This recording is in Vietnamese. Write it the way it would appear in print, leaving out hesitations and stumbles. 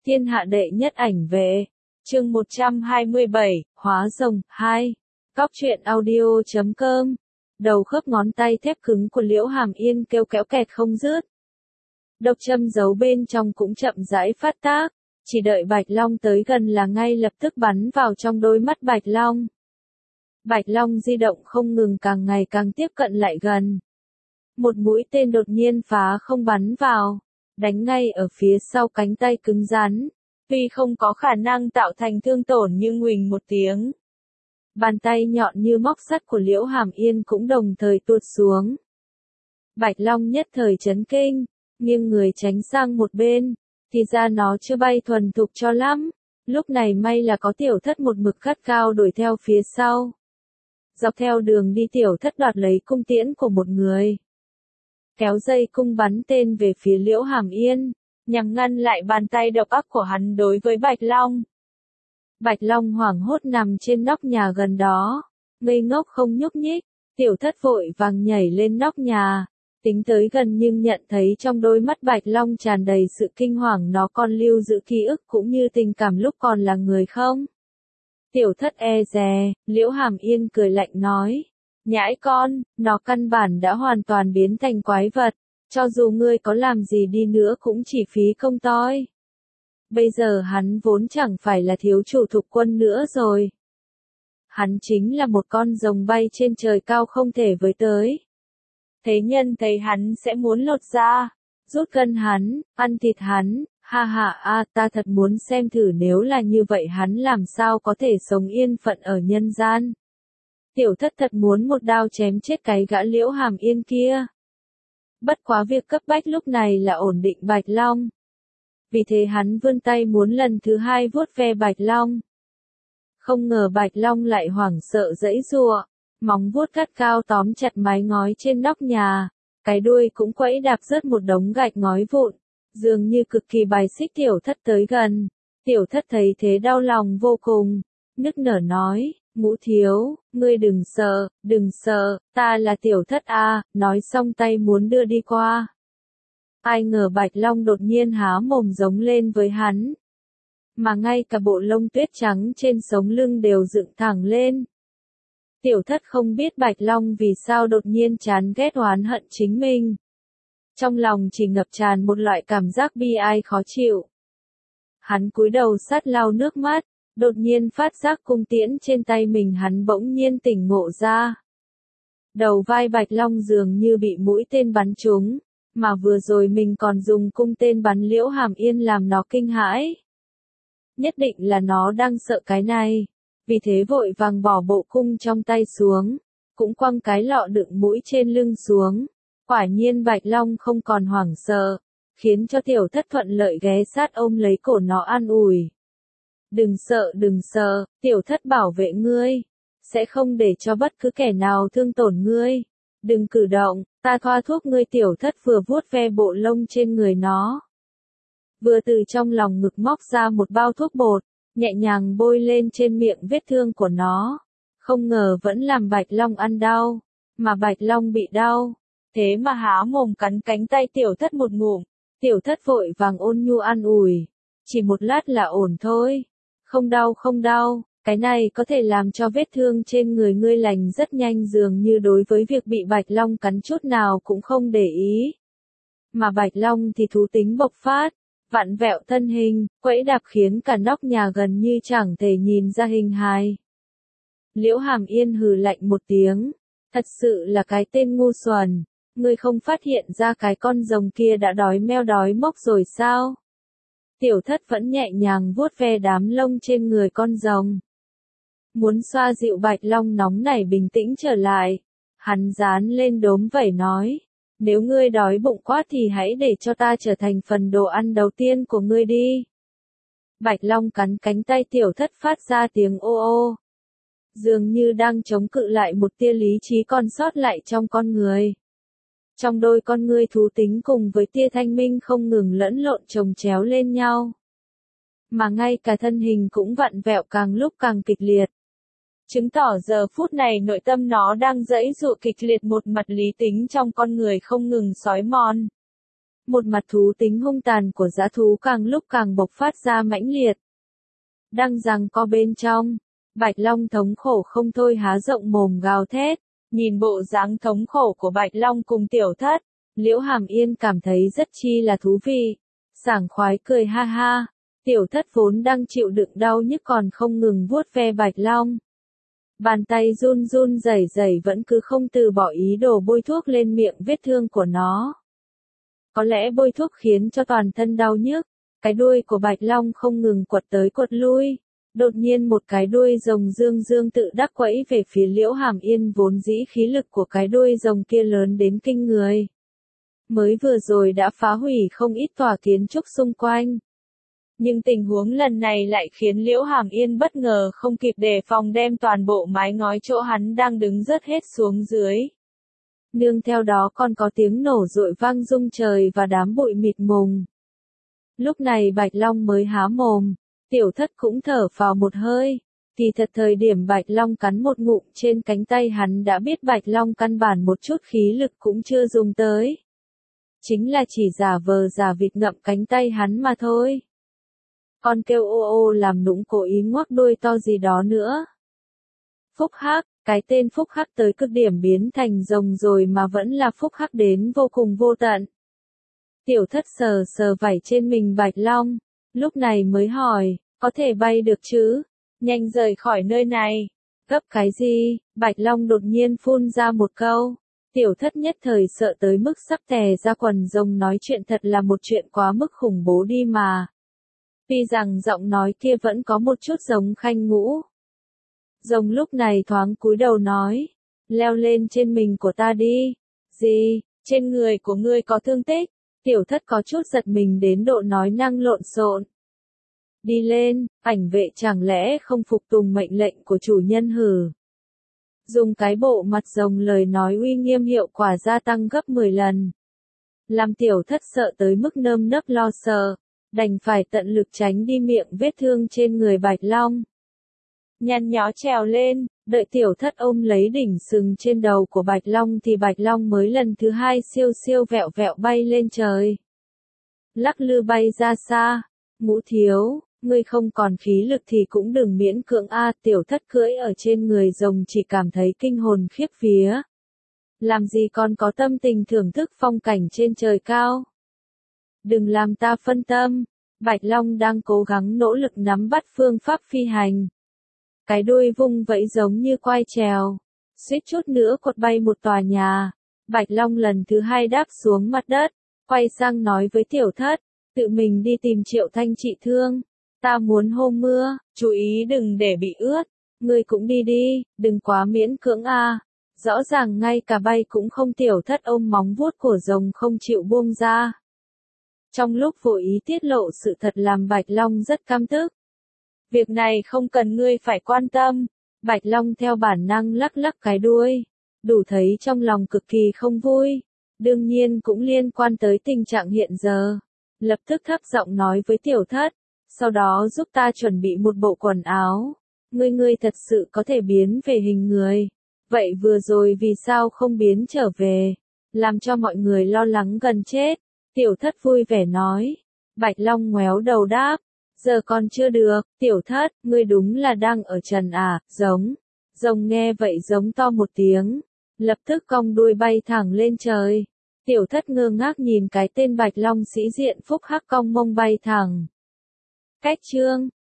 Thiên hạ đệ nhất ảnh vệ. Chương 127, Hóa rồng 2. Cóc truyện audio.com. Đầu khớp ngón tay thép cứng của Liễu Hàm Yên kêu kéo kẹt không dứt. Độc châm giấu bên trong cũng chậm rãi phát tác, chỉ đợi Bạch Long tới gần là ngay lập tức bắn vào trong đôi mắt Bạch Long. Bạch Long di động không ngừng, càng ngày càng tiếp cận lại gần. Một mũi tên đột nhiên phá không bắn vào, đánh ngay ở phía sau cánh tay cứng rắn. Tuy không có khả năng tạo thành thương tổn nhưng nguỳnh một tiếng. Bàn tay nhọn như móc sắt của Liễu Hàm Yên cũng đồng thời tuột xuống. Bạch Long nhất thời chấn kinh, nghiêng người tránh sang một bên, thì ra nó chưa bay thuần thục cho lắm. Lúc này may là có Tiểu Thất một mực gắt cao đuổi theo phía sau. Dọc theo đường đi Tiểu Thất đoạt lấy cung tiễn của một người, kéo dây cung bắn tên về phía Liễu Hàm Yên, nhằm ngăn lại bàn tay độc ác của hắn đối với Bạch Long. Bạch Long hoảng hốt nằm trên nóc nhà gần đó, ngây ngốc không nhúc nhích. Tiểu Thất vội vàng nhảy lên nóc nhà, tính tới gần nhưng nhận thấy trong đôi mắt Bạch Long tràn đầy sự kinh hoàng, nó còn lưu giữ ký ức cũng như tình cảm lúc còn là người không? Tiểu Thất e dè, Liễu Hàm Yên cười lạnh nói, nhãi con, nó căn bản đã hoàn toàn biến thành quái vật, cho dù ngươi có làm gì đi nữa cũng chỉ phí công toi. Bây giờ hắn vốn chẳng phải là thiếu chủ thục quân nữa rồi. Hắn chính là một con rồng bay trên trời cao không thể với tới. Thế nhân thấy hắn sẽ muốn lột da, rút gân hắn, ăn thịt hắn, ha ha ta thật muốn xem thử nếu là như vậy hắn làm sao có thể sống yên phận ở nhân gian. Tiểu Thất thật muốn một đao chém chết cái gã Liễu Hàm Yên kia. Bất quá việc cấp bách lúc này là ổn định Bạch Long. Vì thế hắn vươn tay muốn lần thứ hai vuốt ve Bạch Long. Không ngờ Bạch Long lại hoảng sợ giãy giụa, móng vuốt gắt cao tóm chặt mái ngói trên nóc nhà, cái đuôi cũng quẫy đạp rớt một đống gạch ngói vụn, dường như cực kỳ bài xích Tiểu Thất tới gần. Tiểu Thất thấy thế đau lòng vô cùng, nức nở nói, Ngũ thiếu, ngươi đừng sợ, ta là Tiểu Thất a. Nói xong tay muốn đưa đi qua. Ai ngờ Bạch Long đột nhiên há mồm giống lên với hắn. Mà ngay cả bộ lông tuyết trắng trên sống lưng đều dựng thẳng lên. Tiểu Thất không biết Bạch Long vì sao đột nhiên chán ghét oán hận chính mình. Trong lòng chỉ ngập tràn một loại cảm giác bi ai khó chịu. Hắn cúi đầu sát lau nước mắt, đột nhiên phát giác cung tiễn trên tay mình hắn bỗng nhiên tỉnh ngộ ra. Đầu vai Bạch Long dường như bị mũi tên bắn trúng, mà vừa rồi mình còn dùng cung tên bắn Liễu Hàm Yên làm nó kinh hãi. Nhất định là nó đang sợ cái này, vì thế vội vàng bỏ bộ cung trong tay xuống, cũng quăng cái lọ đựng mũi trên lưng xuống. Quả nhiên Bạch Long không còn hoảng sợ, khiến cho Tiểu Thất thuận lợi ghé sát ôm lấy cổ nó an ủi. Đừng sợ, Tiểu Thất bảo vệ ngươi, sẽ không để cho bất cứ kẻ nào thương tổn ngươi. Đừng cử động, ta thoa thuốc ngươi. Tiểu Thất vừa vuốt ve bộ lông trên người nó, vừa từ trong lòng ngực móc ra một bao thuốc bột, nhẹ nhàng bôi lên trên miệng vết thương của nó. Không ngờ vẫn làm Bạch Long ăn đau, mà Bạch Long bị đau, thế mà há mồm cắn cánh tay Tiểu Thất một ngụm. Tiểu Thất vội vàng ôn nhu an ủi, chỉ một lát là ổn thôi, không đau, cái này có thể làm cho vết thương trên người ngươi lành rất nhanh. Dường như đối với việc bị Bạch Long cắn chút nào cũng không để ý. Mà Bạch Long thì thú tính bộc phát, vặn vẹo thân hình, quẫy đạp khiến cả nóc nhà gần như chẳng thể nhìn ra hình hài. Liễu Hàm Yên hừ lạnh một tiếng, thật sự là cái tên ngu xuẩn, ngươi không phát hiện ra cái con rồng kia đã đói meo đói mốc rồi sao? Tiểu Thất vẫn nhẹ nhàng vuốt ve đám lông trên người con rồng, muốn xoa dịu Bạch Long nóng nảy bình tĩnh trở lại. Hắn dán lên đốm vảy nói, nếu ngươi đói bụng quá thì hãy để cho ta trở thành phần đồ ăn đầu tiên của ngươi đi. Bạch Long cắn cánh tay Tiểu Thất phát ra tiếng ô ô, dường như đang chống cự lại một tia lý trí còn sót lại trong con người. Trong đôi con ngươi thú tính cùng với tia thanh minh không ngừng lẫn lộn chồng chéo lên nhau. Mà ngay cả thân hình cũng vặn vẹo càng lúc càng kịch liệt. Chứng tỏ giờ phút này nội tâm nó đang giãy giụa kịch liệt, một mặt lý tính trong con người không ngừng xói mòn. Một mặt thú tính hung tàn của dã thú càng lúc càng bộc phát ra mãnh liệt. Đang giằng co bên trong, Bạch Long thống khổ không thôi há rộng mồm gào thét. Nhìn bộ dáng thống khổ của Bạch Long cùng Tiểu Thất, Liễu Hàm Yên cảm thấy rất chi là thú vị. Sảng khoái cười ha ha. Tiểu Thất vốn đang chịu đựng đau nhức còn không ngừng vuốt ve Bạch Long. Bàn tay run run rẩy rẩy vẫn cứ không từ bỏ ý đồ bôi thuốc lên miệng vết thương của nó. Có lẽ bôi thuốc khiến cho toàn thân đau nhức, cái đuôi của Bạch Long không ngừng quật tới quật lui. Đột nhiên một cái đuôi rồng dương dương tự đắc quẫy về phía Liễu Hàm Yên, vốn dĩ khí lực của cái đuôi rồng kia lớn đến kinh người. Mới vừa rồi đã phá hủy không ít tòa kiến trúc xung quanh. Nhưng tình huống lần này lại khiến Liễu Hàm Yên bất ngờ không kịp đề phòng, đem toàn bộ mái ngói chỗ hắn đang đứng rớt hết xuống dưới. Nương theo đó còn có tiếng nổ rội vang rung trời và đám bụi mịt mùng. Lúc này Bạch Long mới há mồm, Tiểu Thất cũng thở phào một hơi. Thì thật thời điểm Bạch Long cắn một ngụm trên cánh tay hắn đã biết Bạch Long căn bản một chút khí lực cũng chưa dùng tới. Chính là chỉ giả vờ giả vịt ngậm cánh tay hắn mà thôi. Con kêu ô ô làm nũng cố ý ngoác đuôi to gì đó nữa. Phúc hắc, cái tên phúc hắc tới cực điểm biến thành rồng rồi mà vẫn là phúc hắc đến vô cùng vô tận. Tiểu Thất sờ sờ vảy trên mình Bạch Long, lúc này mới hỏi, có thể bay được chứ? Nhanh rời khỏi nơi này. Gấp cái gì? Bạch Long đột nhiên phun ra một câu. Tiểu Thất nhất thời sợ tới mức sắp tè ra quần, rồng nói chuyện thật là một chuyện quá mức khủng bố đi mà. Tuy rằng giọng nói kia vẫn có một chút giống Khanh Ngũ. Rồng lúc này thoáng cúi đầu nói, leo lên trên mình của ta đi. Gì? Trên người của ngươi có thương tích? Tiểu Thất có chút giật mình đến độ nói năng lộn xộn. Đi lên, ảnh vệ chẳng lẽ không phục tùng mệnh lệnh của chủ nhân hử? Dùng cái bộ mặt rồng lời nói uy nghiêm hiệu quả gia tăng gấp 10 lần. Làm Tiểu Thất sợ tới mức nơm nớp lo sợ, đành phải tận lực tránh đi miệng vết thương trên người Bạch Long. Nhăn nhó trèo lên, đợi Tiểu Thất ôm lấy đỉnh sừng trên đầu của Bạch Long thì Bạch Long mới lần thứ hai siêu siêu vẹo vẹo bay lên trời. Lắc lư bay ra xa. Ngũ thiếu, ngươi không còn khí lực thì cũng đừng miễn cưỡng a. Tiểu Thất cưỡi ở trên người rồng chỉ cảm thấy kinh hồn khiếp vía. Làm gì còn có tâm tình thưởng thức phong cảnh trên trời cao. Đừng làm ta phân tâm. Bạch Long đang cố gắng nỗ lực nắm bắt phương pháp phi hành. Cái đuôi vung vẫy giống như quai trèo, suýt chút nữa quật bay một tòa nhà. Bạch Long lần thứ hai đáp xuống mặt đất, quay sang nói với Tiểu Thất, tự mình đi tìm Triệu Thanh trị thương. Ta muốn hô mưa, chú ý đừng để bị ướt. Ngươi cũng đi đi, đừng quá miễn cưỡng a. Rõ ràng ngay cả bay cũng không. Tiểu Thất ôm móng vuốt của rồng không chịu buông ra. Trong lúc vô ý tiết lộ sự thật làm Bạch Long rất căm tức. Việc này không cần ngươi phải quan tâm. Bạch Long theo bản năng lắc lắc cái đuôi. Đủ thấy trong lòng cực kỳ không vui. Đương nhiên cũng liên quan tới tình trạng hiện giờ. Lập tức thấp giọng nói với Tiểu Thất. Sau đó giúp ta chuẩn bị một bộ quần áo. Ngươi thật sự có thể biến về hình người. Vậy vừa rồi vì sao không biến trở về? Làm cho mọi người lo lắng gần chết. Tiểu Thất vui vẻ nói. Bạch Long ngoéo đầu đáp. Giờ còn chưa được. Tiểu Thất, ngươi đúng là đang ở trần à? Giống. Rồng nghe vậy giống to một tiếng. Lập tức cong đuôi bay thẳng lên trời. Tiểu Thất ngơ ngác nhìn cái tên Bạch Long sĩ diện phúc hắc cong mông bay thẳng. Cách chương